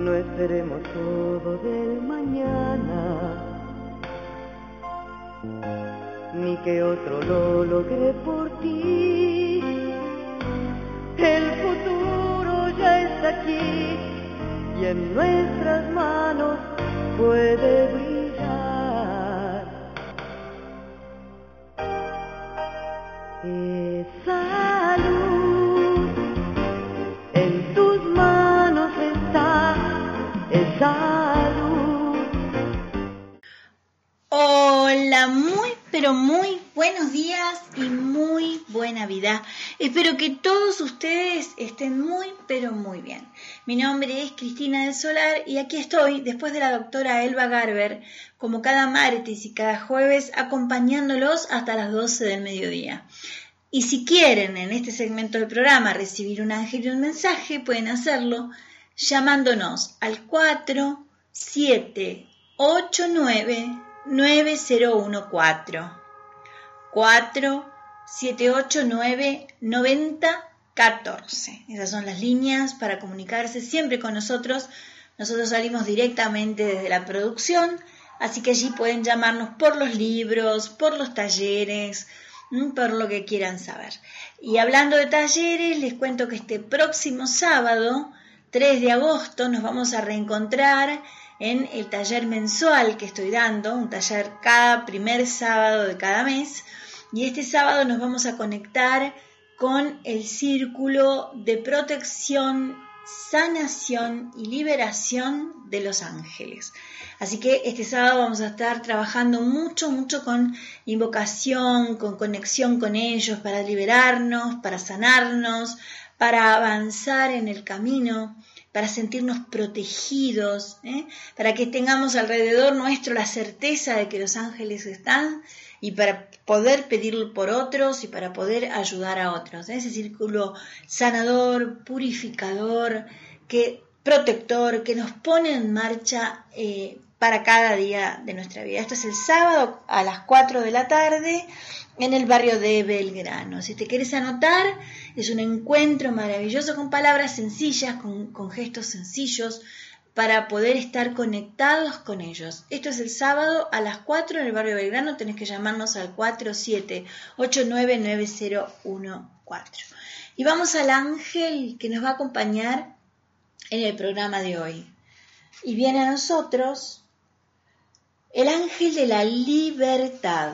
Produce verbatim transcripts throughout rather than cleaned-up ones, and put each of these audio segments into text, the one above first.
No esperemos todo del mañana, ni que otro lo logre por ti. El futuro ya está aquí y en nuestras manos puede brillar. Esa luz en tus manos está, esa luz. Hola, muy pero muy buenos días y muy buena vida. Espero que todos ustedes estén muy pero muy bien. Mi nombre es Cristina del Solar y aquí estoy, después de la doctora Elba Garber, como cada martes y cada jueves, acompañándolos hasta las doce del mediodía. Y si quieren en este segmento del programa recibir un ángel y un mensaje, pueden hacerlo llamándonos al cuatro siete ocho nueve nueve cero uno cuatro. cuatro siete ocho nueve nueve cero uno cuatro. Esas son las líneas para comunicarse siempre con nosotros. Nosotros salimos directamente desde la producción, así que allí pueden llamarnos por los libros, por los talleres, por lo que quieran saber. Y hablando de talleres, les cuento que este próximo sábado, tres de agosto, nos vamos a reencontrar en el taller mensual que estoy dando, un taller cada primer sábado de cada mes, y este sábado nos vamos a conectar con el círculo de protección, sanación y liberación de los ángeles. Así que este sábado vamos a estar trabajando mucho, mucho con invocación, con conexión con ellos, para liberarnos, para sanarnos, para avanzar en el camino, para sentirnos protegidos, ¿eh? Para que tengamos alrededor nuestro la certeza de que los ángeles están y para poder pedir por otros y para poder ayudar a otros, ¿eh? Ese círculo sanador, purificador, que, protector, que nos pone en marcha eh, para cada día de nuestra vida. Esto es el sábado a las cuatro de la tarde en el barrio de Belgrano. Si te quieres anotar, es un encuentro maravilloso con palabras sencillas, con, con gestos sencillos, para poder estar conectados con ellos. Esto es el sábado a las cuatro en el barrio de Belgrano. Tenés que llamarnos al cuatro siete ocho nueve nueve cero uno cuatro. Y vamos al ángel que nos va a acompañar en el programa de hoy. Y viene a nosotros el ángel de la libertad.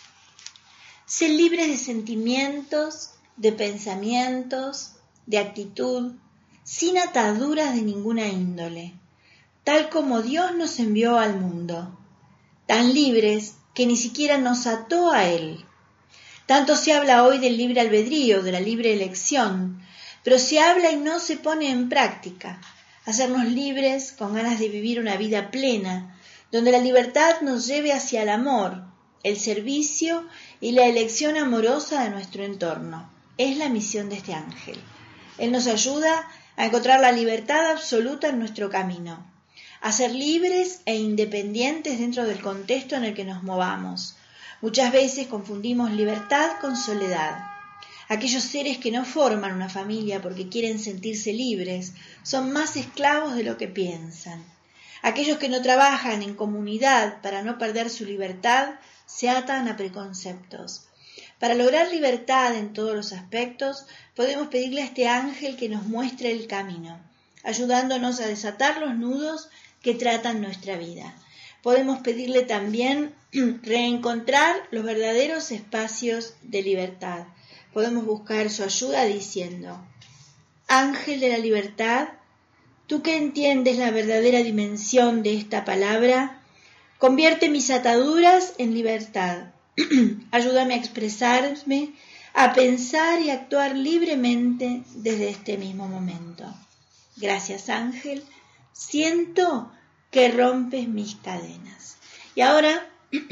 Ser libres de sentimientos, de pensamientos, de actitud, sin ataduras de ninguna índole, tal como Dios nos envió al mundo, tan libres que ni siquiera nos ató a Él. Tanto se habla hoy del libre albedrío, de la libre elección, pero se habla y no se pone en práctica. Hacernos libres con ganas de vivir una vida plena, donde la libertad nos lleve hacia el amor, el servicio y la elección amorosa de nuestro entorno. Es la misión de este ángel. Él nos ayuda a encontrar la libertad absoluta en nuestro camino, a ser libres e independientes dentro del contexto en el que nos movamos. Muchas veces confundimos libertad con soledad. Aquellos seres que no forman una familia porque quieren sentirse libres son más esclavos de lo que piensan. Aquellos que no trabajan en comunidad para no perder su libertad se atan a preconceptos. Para lograr libertad en todos los aspectos, podemos pedirle a este ángel que nos muestre el camino, ayudándonos a desatar los nudos que tratan nuestra vida. Podemos pedirle también reencontrar los verdaderos espacios de libertad. Podemos buscar su ayuda diciendo: Ángel de la libertad, tú que entiendes la verdadera dimensión de esta palabra, convierte mis ataduras en libertad. Ayúdame a expresarme, a pensar y actuar libremente desde este mismo momento. Gracias, ángel. Siento que rompes mis cadenas. Y ahora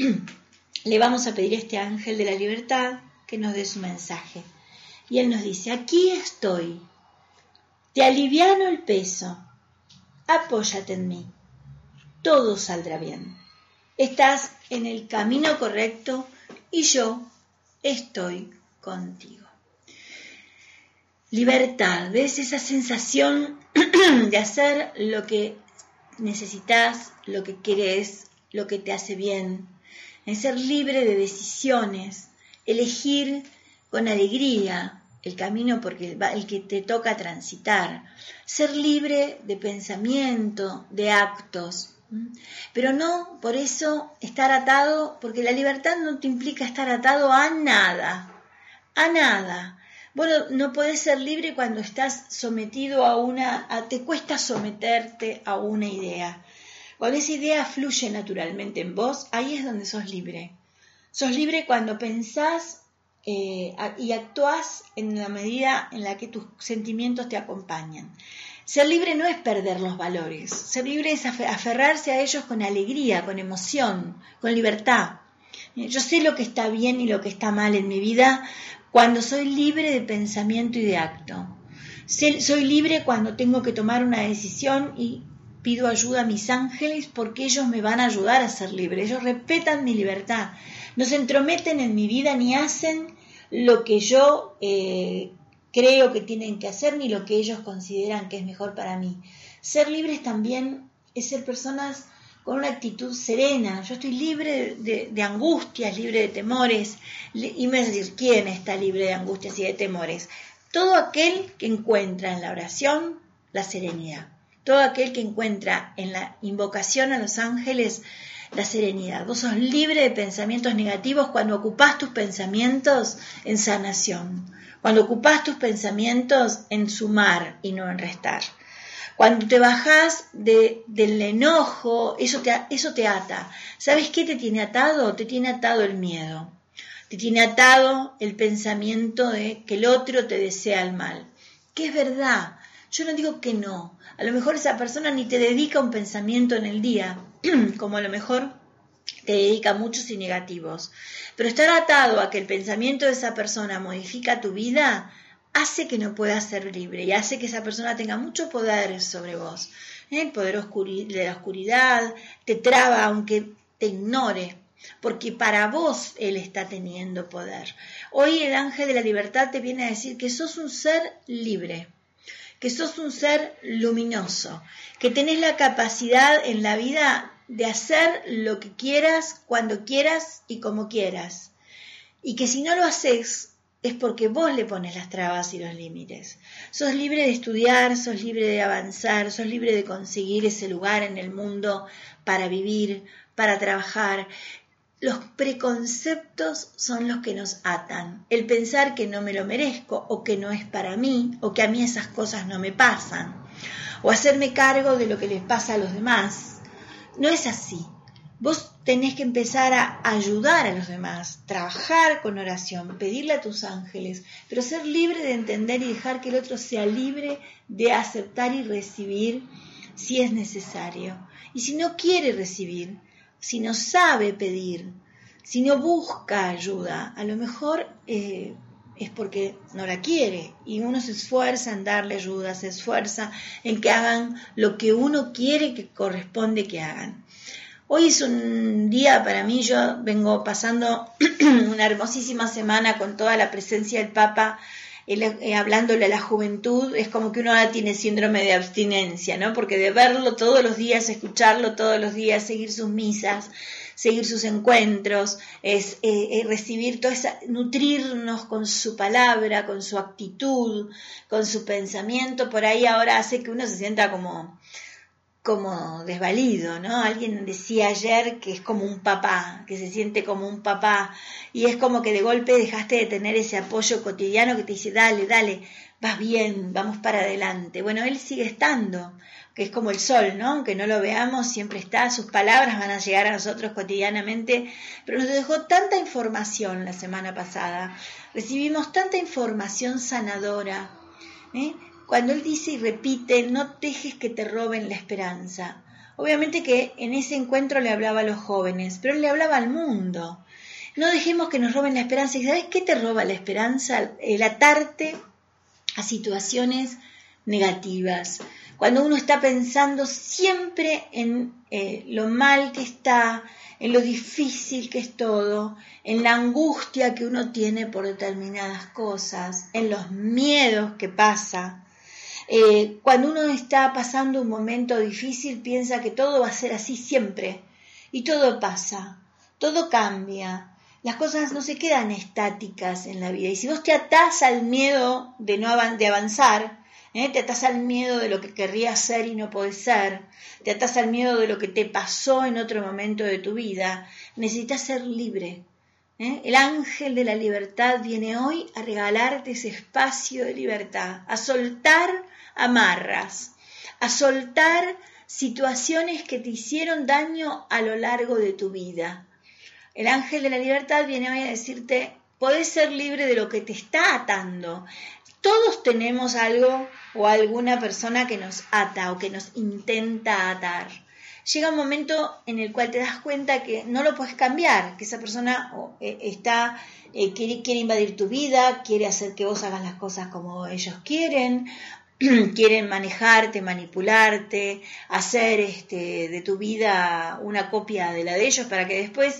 le vamos a pedir a este ángel de la libertad que nos dé su mensaje. Y él nos dice: aquí estoy. Te aliviano el peso. Apóyate en mí. Todo saldrá bien. Estás en el camino correcto y yo estoy contigo. Libertad, ¿ves? Esa sensación de hacer lo que necesitas, lo que querés, lo que te hace bien. Es ser libre de decisiones, elegir con alegría el camino porque el que te toca transitar, ser libre de pensamiento, de actos, pero no por eso estar atado, porque la libertad no te implica estar atado a nada, a nada. Vos no podés ser libre cuando estás sometido a una, a, te cuesta someterte a una idea. Cuando esa idea fluye naturalmente en vos, ahí es donde sos libre. Sos libre cuando pensás eh, y actuás en la medida en la que tus sentimientos te acompañan. Ser libre no es perder los valores. Ser libre es aferrarse a ellos con alegría, con emoción, con libertad. Yo sé lo que está bien y lo que está mal en mi vida cuando soy libre de pensamiento y de acto. Soy libre cuando tengo que tomar una decisión y pido ayuda a mis ángeles porque ellos me van a ayudar a ser libre. Ellos respetan mi libertad. No se entrometen en mi vida ni hacen lo que yo eh, creo que tienen que hacer ni lo que ellos consideran que es mejor para mí. Ser libres también es ser personas con una actitud serena. Yo estoy libre de, de, de angustias, libre de temores. Y me vas a decir, ¿quién está libre de angustias y de temores? Todo aquel que encuentra en la oración la serenidad. Todo aquel que encuentra en la invocación a los ángeles la serenidad. Vos sos libre de pensamientos negativos cuando ocupás tus pensamientos en sanación. Cuando ocupás tus pensamientos en sumar y no en restar. Cuando te bajás de, del enojo, eso te, eso te ata. ¿Sabes qué te tiene atado? Te tiene atado el miedo. Te tiene atado el pensamiento de que el otro te desea el mal. Que es verdad. Yo no digo que no. A lo mejor esa persona ni te dedica un pensamiento en el día, como a lo mejor te dedica muchos y negativos. Pero estar atado a que el pensamiento de esa persona modifica tu vida hace que no puedas ser libre y hace que esa persona tenga mucho poder sobre vos. El poder de la oscuridad te traba aunque te ignore, porque para vos él está teniendo poder. Hoy el ángel de la libertad te viene a decir que sos un ser libre, que sos un ser luminoso, que tenés la capacidad en la vida de hacer lo que quieras, cuando quieras y como quieras. Y que si no lo haces es porque vos le pones las trabas y los límites. Sos libre de estudiar, sos libre de avanzar, sos libre de conseguir ese lugar en el mundo para vivir, para trabajar. Los preconceptos son los que nos atan. El pensar que no me lo merezco o que no es para mí o que a mí esas cosas no me pasan. O hacerme cargo de lo que les pasa a los demás. No es así. Vos tenés que empezar a ayudar a los demás, trabajar con oración, pedirle a tus ángeles, pero ser libre de entender y dejar que el otro sea libre de aceptar y recibir si es necesario. Y si no quiere recibir, si no sabe pedir, si no busca ayuda, a lo mejor eh, es porque no la quiere y uno se esfuerza en darle ayuda, se esfuerza en que hagan lo que uno quiere que corresponde que hagan. Hoy es un día para mí, yo vengo pasando una hermosísima semana con toda la presencia del Papa, él, eh, hablándole a la juventud. Es como que uno ahora tiene síndrome de abstinencia, ¿no? Porque de verlo todos los días, escucharlo todos los días, seguir sus misas, seguir sus encuentros, es eh, eh, recibir toda esa, nutrirnos con su palabra, con su actitud, con su pensamiento, por ahí ahora hace que uno se sienta como... como desvalido, ¿no? Alguien decía ayer que es como un papá, que se siente como un papá, y es como que de golpe dejaste de tener ese apoyo cotidiano que te dice, dale, dale, vas bien, vamos para adelante. Bueno, él sigue estando, que es como el sol, ¿no? Aunque no lo veamos, siempre está, sus palabras van a llegar a nosotros cotidianamente, pero nos dejó tanta información la semana pasada, recibimos tanta información sanadora, ¿eh? Cuando él dice y repite, no dejes que te roben la esperanza. Obviamente que en ese encuentro le hablaba a los jóvenes, pero él le hablaba al mundo. No dejemos que nos roben la esperanza. ¿Y sabes qué te roba la esperanza? El atarte a situaciones negativas. Cuando uno está pensando siempre en eh, lo mal que está, en lo difícil que es todo, en la angustia que uno tiene por determinadas cosas, en los miedos que pasa. Eh, cuando uno está pasando un momento difícil, piensa que todo va a ser así siempre. Y todo pasa, todo cambia. Las cosas no se quedan estáticas en la vida. Y si vos te atás al miedo de, no av- de avanzar, ¿eh? te atás al miedo de lo que querrías ser y no podés ser, te atás al miedo de lo que te pasó en otro momento de tu vida, necesitas ser libre. ¿eh? El ángel de la libertad viene hoy a regalarte ese espacio de libertad, a soltar amarras, a soltar situaciones que te hicieron daño a lo largo de tu vida. El ángel de la libertad viene hoy a decirte, podés ser libre de lo que te está atando. Todos tenemos algo o alguna persona que nos ata o que nos intenta atar. Llega un momento en el cual te das cuenta que no lo puedes cambiar, que esa persona está, eh, quiere, quiere invadir tu vida, quiere hacer que vos hagas las cosas como ellos quieren, quieren manejarte, manipularte, hacer este, de tu vida una copia de la de ellos para que después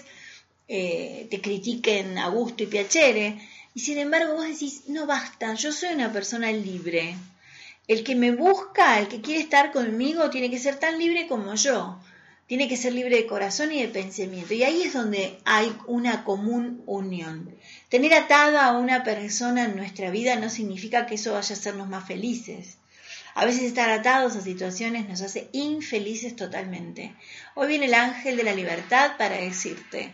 eh, te critiquen a gusto y piacere. Y sin embargo vos decís, no basta, yo soy una persona libre. El que me busca, el que quiere estar conmigo, tiene que ser tan libre como yo. Tiene que ser libre de corazón y de pensamiento. Y ahí es donde hay una común unión. Tener atada a una persona en nuestra vida no significa que eso vaya a hacernos más felices. A veces estar atados a situaciones nos hace infelices totalmente. Hoy viene el ángel de la libertad para decirte,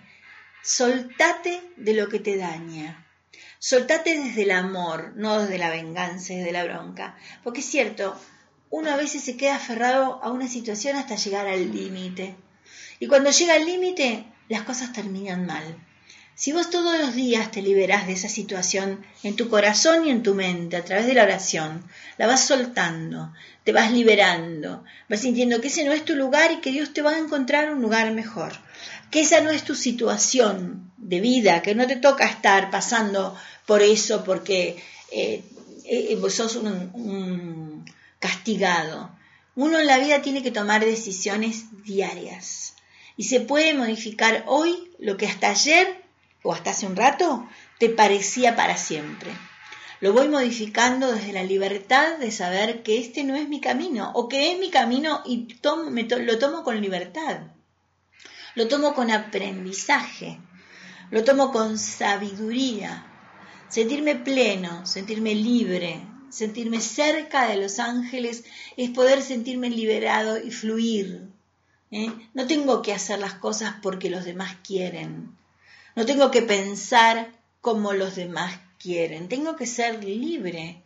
soltate de lo que te daña. Soltate desde el amor, no desde la venganza, desde la bronca. Porque es cierto, uno a veces se queda aferrado a una situación hasta llegar al límite. Y cuando llega al límite, las cosas terminan mal. Si vos todos los días te liberás de esa situación en tu corazón y en tu mente, a través de la oración, la vas soltando, te vas liberando, vas sintiendo que ese no es tu lugar y que Dios te va a encontrar un lugar mejor. Que esa no es tu situación de vida, que no te toca estar pasando por eso porque eh, eh, vos sos un, un castigado. Uno en la vida tiene que tomar decisiones diarias y se puede modificar hoy lo que hasta ayer o hasta hace un rato te parecía para siempre. Lo voy modificando desde la libertad de saber que este no es mi camino o que es mi camino y tomo, me to- lo tomo con libertad. Lo tomo con aprendizaje, lo tomo con sabiduría, sentirme pleno, sentirme libre, sentirme cerca de los ángeles es poder sentirme liberado y fluir. ¿eh? No tengo que hacer las cosas porque los demás quieren, no tengo que pensar como los demás quieren, tengo que ser libre.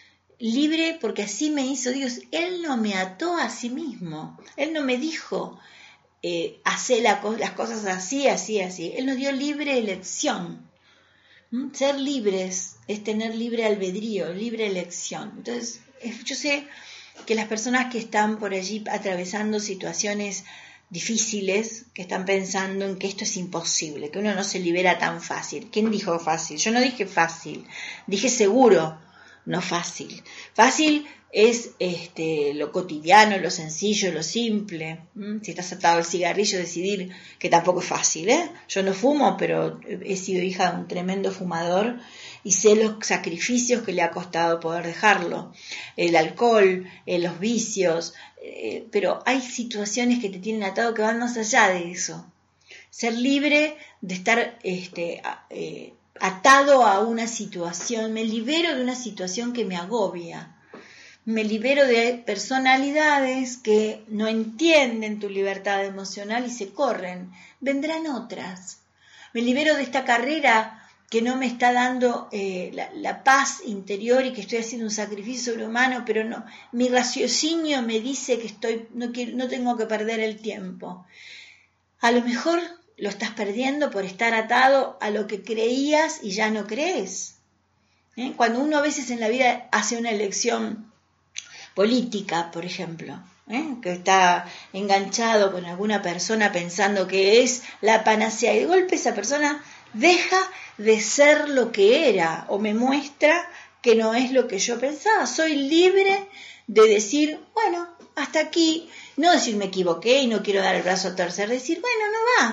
Libre porque así me hizo Dios, Él no me ató a sí mismo, Él no me dijo, Eh, hacer la, las cosas así, así, así. Él nos dio libre elección. ¿Mm? Ser libres es tener libre albedrío, libre elección. Entonces, yo sé que las personas que están por allí atravesando situaciones difíciles, que están pensando en que esto es imposible, que uno no se libera tan fácil. ¿Quién dijo fácil? Yo no dije fácil, dije seguro, no fácil. Fácil es este, lo cotidiano, lo sencillo, lo simple. ¿Mm? Si estás atado al cigarrillo, decidir que tampoco es fácil. ¿eh? Yo no fumo, pero he sido hija de un tremendo fumador y sé los sacrificios que le ha costado poder dejarlo. El alcohol, eh, los vicios, eh, pero hay situaciones que te tienen atado que van más allá de eso. Ser libre de estar este, eh, atado a una situación, me libero de una situación que me agobia. Me libero de personalidades que no entienden tu libertad emocional y se corren. Vendrán otras. Me libero de esta carrera que no me está dando eh, la, la paz interior y que estoy haciendo un sacrificio sobrehumano, pero no, mi raciocinio me dice que estoy, no, quiero, no tengo que perder el tiempo. A lo mejor lo estás perdiendo por estar atado a lo que creías y ya no crees. ¿Eh? Cuando uno a veces en la vida hace una elección política, por ejemplo, ¿eh? que está enganchado con alguna persona pensando que es la panacea y de golpe esa persona deja de ser lo que era o me muestra que no es lo que yo pensaba. Soy libre de decir, bueno, hasta aquí, no decir me equivoqué y no quiero dar el brazo a torcer, decir, bueno, no va,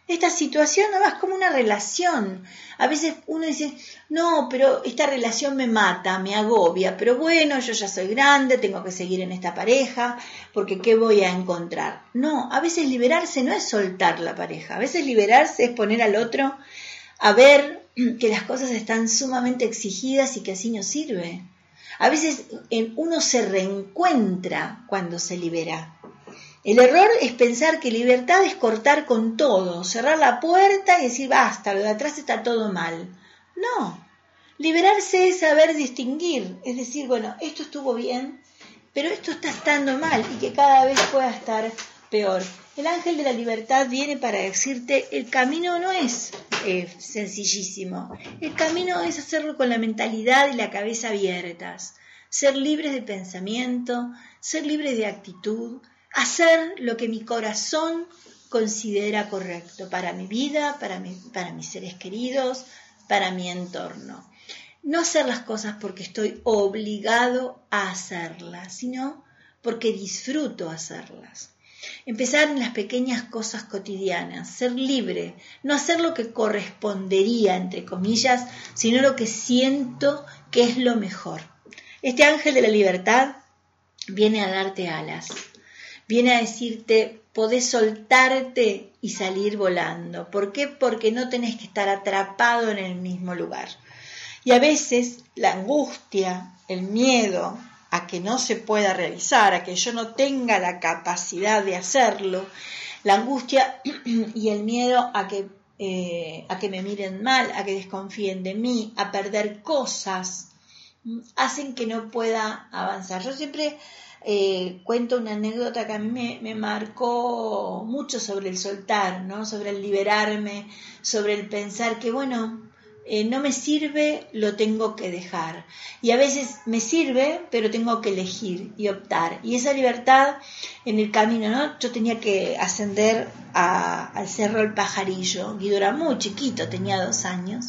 esta situación no es como una relación. A veces uno dice, no, pero esta relación me mata, me agobia, pero bueno, yo ya soy grande, tengo que seguir en esta pareja, porque ¿qué voy a encontrar? No, a veces liberarse no es soltar la pareja, a veces liberarse es poner al otro a ver que las cosas están sumamente exigidas y que así no sirve. A veces uno se reencuentra cuando se libera. El error es pensar que libertad es cortar con todo, cerrar la puerta y decir basta, lo de atrás está todo mal. No, liberarse es saber distinguir, es decir, bueno, esto estuvo bien, pero esto está estando mal y que cada vez pueda estar peor. El ángel de la libertad viene para decirte, el camino no es eh, sencillísimo, el camino es hacerlo con la mentalidad y la cabeza abiertas, ser libres de pensamiento, ser libres de actitud, hacer lo que mi corazón considera correcto para mi vida, para, mi, para mis seres queridos, para mi entorno. No hacer las cosas porque estoy obligado a hacerlas, sino porque disfruto hacerlas. Empezar en las pequeñas cosas cotidianas, ser libre, no hacer lo que correspondería, entre comillas, sino lo que siento que es lo mejor. Este ángel de la libertad viene a darte alas. Viene a decirte, podés soltarte y salir volando. ¿Por qué? Porque no tenés que estar atrapado en el mismo lugar. Y a veces la angustia, el miedo a que no se pueda realizar, a que yo no tenga la capacidad de hacerlo, la angustia y el miedo a que, eh, a que me miren mal, a que desconfíen de mí, a perder cosas, hacen que no pueda avanzar. Yo siempre... Eh, cuento una anécdota que a mí me, me marcó mucho sobre el soltar, ¿no? Sobre el liberarme, sobre el pensar que, bueno, eh, no me sirve, lo tengo que dejar. Y a veces me sirve, pero tengo que elegir y optar. Y esa libertad en el camino, ¿no? Yo tenía que ascender a, al Cerro El Pajarillo. Guido era muy chiquito, tenía dos años.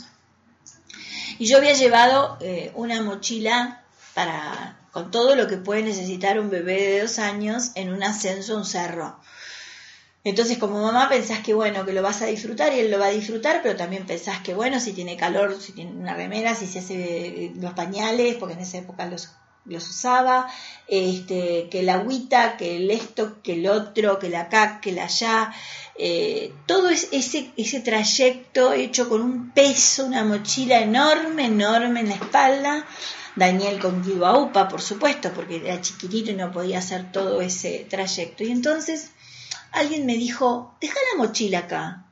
Y yo había llevado eh, una mochila para... con todo lo que puede necesitar un bebé de dos años en un ascenso a un cerro. Entonces, como mamá pensás que bueno, que lo vas a disfrutar y él lo va a disfrutar, pero también pensás que bueno, si tiene calor, si tiene una remera, si se hace los pañales, porque en esa época los, los usaba, este, que el agüita, que el esto, que el otro, que el acá, que el allá, eh, todo es, ese, ese trayecto hecho con un peso, una mochila enorme, enorme en la espalda. Daniel con Guido a UPA, por supuesto, porque era chiquitito y no podía hacer todo ese trayecto. Y entonces alguien me dijo, deja la mochila acá,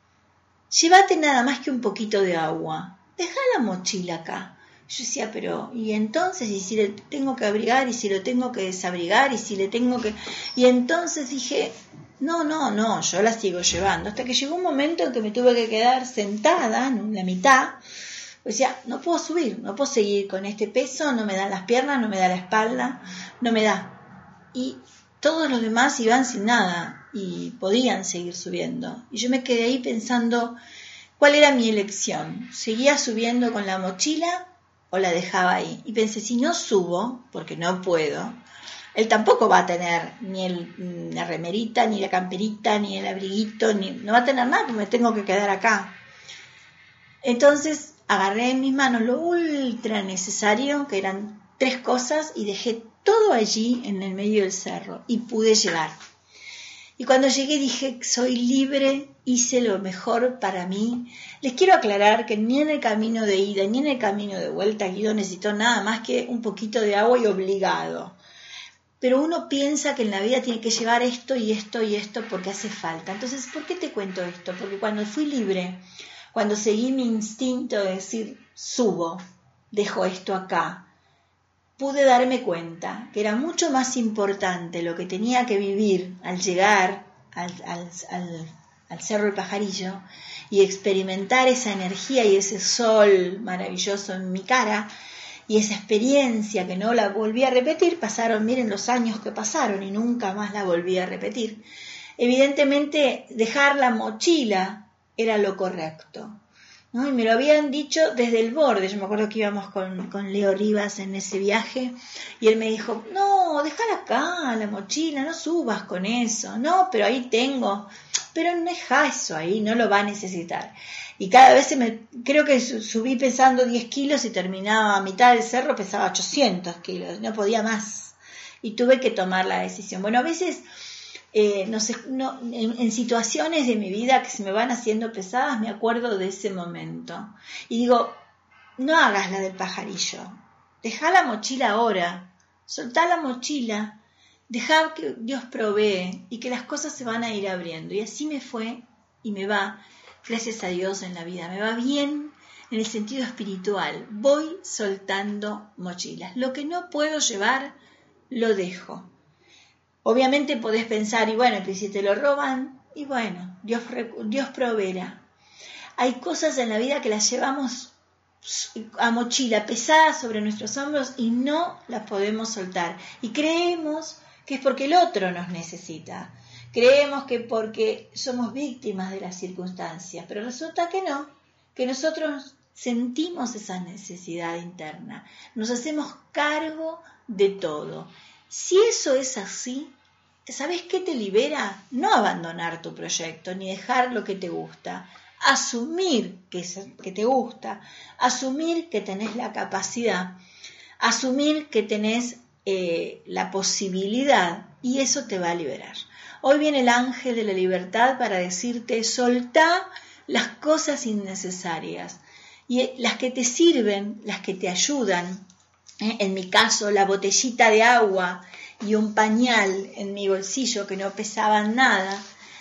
llévate nada más que un poquito de agua, deja la mochila acá. Yo decía, pero, ¿y entonces? ¿Y si le tengo que abrigar? ¿Y si lo tengo que desabrigar? ¿Y si le tengo que...? Y entonces dije, no, no, no, yo la sigo llevando. Hasta que llegó un momento en que me tuve que quedar sentada en la mitad. O sea, no puedo subir, no puedo seguir con este peso, no me dan las piernas, no me da la espalda, no me da. Y todos los demás iban sin nada y podían seguir subiendo. Y yo me quedé ahí pensando, ¿cuál era mi elección? ¿Seguía subiendo con la mochila o la dejaba ahí? Y pensé, si no subo, porque no puedo, él tampoco va a tener ni el, la remerita, ni la camperita, ni el abriguito, ni, no va a tener nada, porque me tengo que quedar acá. Entonces agarré en mis manos lo ultra necesario, que eran tres cosas, y dejé todo allí en el medio del cerro y pude llegar. Y cuando llegué dije, soy libre, hice lo mejor para mí. Les quiero aclarar que ni en el camino de ida ni en el camino de vuelta Guido necesitó nada más que un poquito de agua y obligado. Pero uno piensa que en la vida tiene que llevar esto y esto y esto porque hace falta. Entonces, ¿por qué te cuento esto? Porque cuando fui libre, cuando seguí mi instinto de decir, subo, dejo esto acá, pude darme cuenta que era mucho más importante lo que tenía que vivir al llegar al, al, al, al Cerro El Pajarillo y experimentar esa energía y ese sol maravilloso en mi cara y esa experiencia que no la volví a repetir. Pasaron, miren los años que pasaron y nunca más la volví a repetir. Evidentemente, dejar la mochila era lo correcto. ¿no? Y me lo habían dicho desde el borde. Yo me acuerdo que íbamos con, con Leo Rivas en ese viaje y él me dijo, no, déjala acá, la mochila, no subas con eso. No, pero ahí tengo. Pero no deja eso ahí, no lo va a necesitar. Y cada vez se me, creo que subí pesando diez kilos y terminaba a mitad del cerro, pesaba ochocientos kilos, no podía más. Y tuve que tomar la decisión. Bueno, a veces... Eh, no sé, no, en, en situaciones de mi vida que se me van haciendo pesadas, me acuerdo de ese momento. Y digo, no hagas la del pajarillo. Dejá la mochila ahora. Soltá la mochila. Dejá que Dios provee y que las cosas se van a ir abriendo. Y así me fue y me va, gracias a Dios, en la vida. Me va bien en el sentido espiritual. Voy soltando mochilas. Lo que no puedo llevar, lo dejo. Obviamente podés pensar, y bueno, que si te lo roban, y bueno, Dios, Dios proveerá. Hay cosas en la vida que las llevamos a mochila pesada sobre nuestros hombros y no las podemos soltar. Y creemos que es porque el otro nos necesita. Creemos que porque somos víctimas de las circunstancias, pero resulta que no, que nosotros sentimos esa necesidad interna. Nos hacemos cargo de todo. Si eso es así, ¿sabes qué te libera? No abandonar tu proyecto, ni dejar lo que te gusta. Asumir que, es, que te gusta, asumir que tenés la capacidad, asumir que tenés eh, la posibilidad, y eso te va a liberar. Hoy viene el ángel de la libertad para decirte, soltá las cosas innecesarias, y las que te sirven, las que te ayudan. En mi caso, la botellita de agua y un pañal en mi bolsillo que no pesaban nada,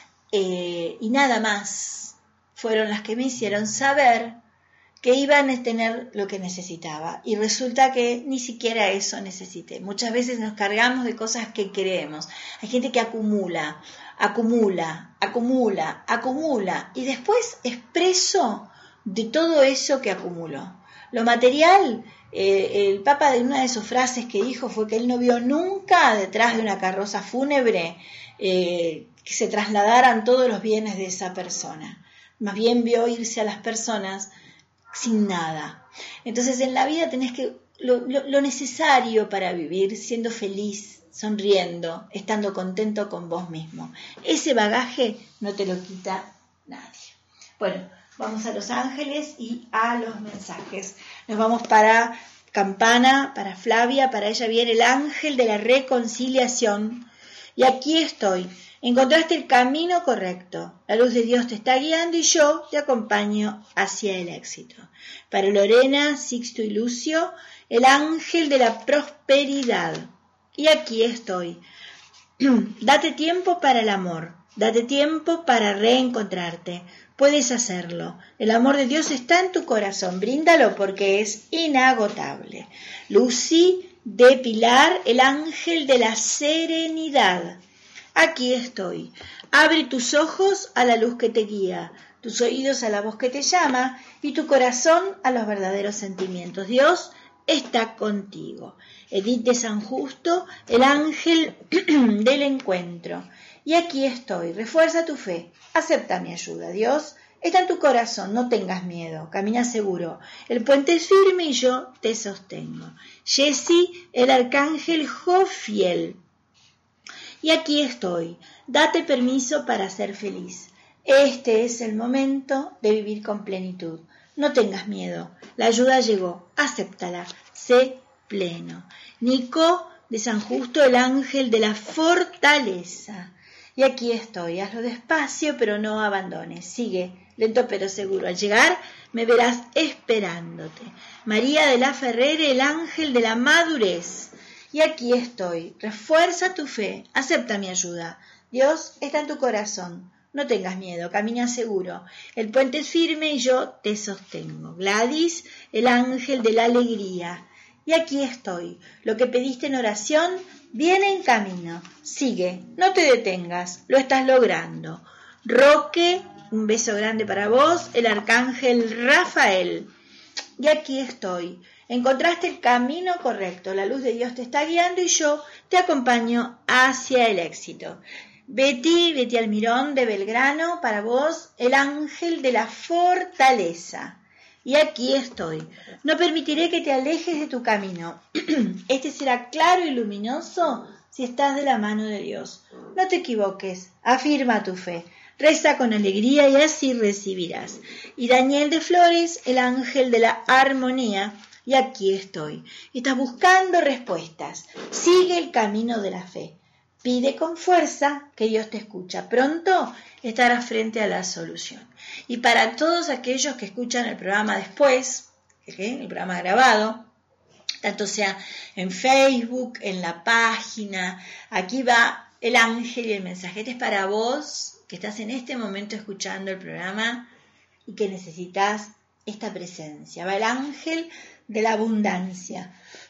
eh, y nada más, fueron las que me hicieron saber que iban a tener lo que necesitaba. Y resulta que ni siquiera eso necesité. Muchas veces nos cargamos de cosas que queremos. Hay gente que acumula, acumula, acumula, acumula, y después es preso de todo eso que acumuló. Lo material... Eh, el Papa, de una de sus frases que dijo fue que él no vio nunca detrás de una carroza fúnebre eh, que se trasladaran todos los bienes de esa persona. Más bien vio irse a las personas sin nada. Entonces en la vida tenés que lo, lo, lo necesario para vivir, siendo feliz, sonriendo, estando contento con vos mismo. Ese bagaje no te lo quita nadie. Bueno, vamos a Los Ángeles y a los mensajes. Nos vamos para Campana, para Flavia, para ella viene el ángel de la reconciliación. Y aquí estoy. Encontraste el camino correcto. La luz de Dios te está guiando y yo te acompaño hacia el éxito. Para Lorena, Sixto y Lucio, el ángel de la prosperidad. Y aquí estoy. Date tiempo para el amor. Date tiempo para reencontrarte. Puedes hacerlo. El amor de Dios está en tu corazón. Bríndalo porque es inagotable. Lucy de Pilar, el ángel de la serenidad. Aquí estoy. Abre tus ojos a la luz que te guía, tus oídos a la voz que te llama y tu corazón a los verdaderos sentimientos. Dios está contigo. Edith de San Justo, el ángel del encuentro. Y aquí estoy. Refuerza tu fe. Acepta mi ayuda. Dios está en tu corazón. No tengas miedo. Camina seguro. El puente es firme y yo te sostengo. Jessie, el arcángel Jofiel. Y aquí estoy. Date permiso para ser feliz. Este es el momento de vivir con plenitud. No tengas miedo. La ayuda llegó. Acéptala. Sé pleno. Nico de San Justo, el ángel de la fortaleza. Y aquí estoy. Hazlo despacio, pero no abandones. Sigue, lento pero seguro. Al llegar, me verás esperándote. María de la Ferrere, el ángel de la madurez. Y aquí estoy. Refuerza tu fe. Acepta mi ayuda. Dios está en tu corazón. No tengas miedo. Camina seguro. El puente es firme y yo te sostengo. Gladys, el ángel de la alegría. Y aquí estoy. Lo que pediste en oración viene en camino. Sigue. No te detengas. Lo estás logrando. Roque, un beso grande para vos. El arcángel Rafael. Y aquí estoy. Encontraste el camino correcto. La luz de Dios te está guiando y yo te acompaño hacia el éxito. Betty, Betty Almirón de Belgrano, para vos, el ángel de la fortaleza. y aquí estoy. No permitiré que te alejes de tu camino. Este será claro y luminoso si estás de la mano de Dios. No te equivoques, afirma tu fe. Reza con alegría y así recibirás. Y Daniel de Flores, el ángel de la armonía, y aquí estoy. Estás buscando respuestas. Sigue el camino de la fe. Pide con fuerza que Dios te escucha. Pronto estarás frente a la solución. Y para todos aquellos que escuchan el programa después, ¿eh? el programa grabado, tanto sea en Facebook, en la página, aquí va el ángel y el mensaje. Este es para vos que estás en este momento escuchando el programa y que necesitas esta presencia. Va el ángel de la abundancia.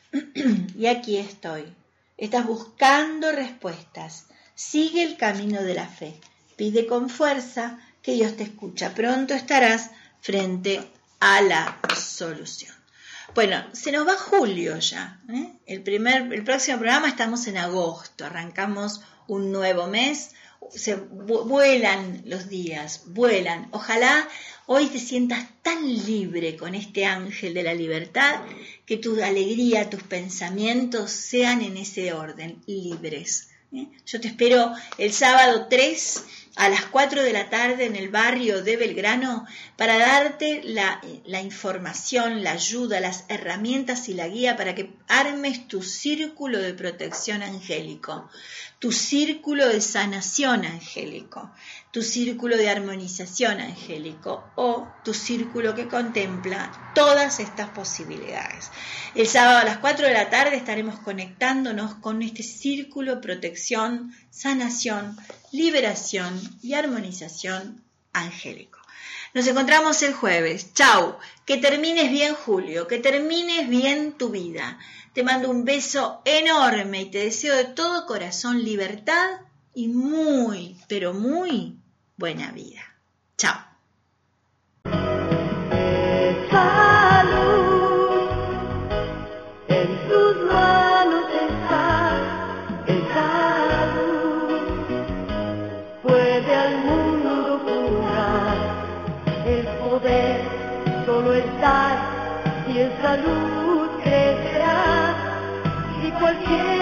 Y aquí estoy. Estás buscando respuestas. Sigue el camino de la fe. Pide con fuerza que Dios te escucha. Pronto estarás frente a la solución. Bueno, se nos va julio ya. ¿eh? El, primer, el próximo programa estamos en agosto. Arrancamos un nuevo mes. Se vuelan los días, vuelan. Ojalá hoy te sientas tan libre con este ángel de la libertad que tu alegría, tus pensamientos sean en ese orden, libres. ¿eh? Yo te espero el sábado tres a las cuatro de la tarde en el barrio de Belgrano para darte la, la información, la ayuda, las herramientas y la guía para que armes tu círculo de protección angélico, tu círculo de sanación angélico, tu círculo de armonización angélico o tu círculo que contempla todas estas posibilidades. El sábado a las cuatro de la tarde estaremos conectándonos con este círculo, protección, sanación, liberación y armonización angélico. Nos encontramos el jueves. Chau. Que termines bien julio, que termines bien tu vida. Te mando un beso enorme y te deseo de todo corazón libertad y muy, pero muy buena vida. Chao. Salud, en tus manos está esa luz. Puede al mundo curar, el poder solo está y esa luz crecerá. Y cualquier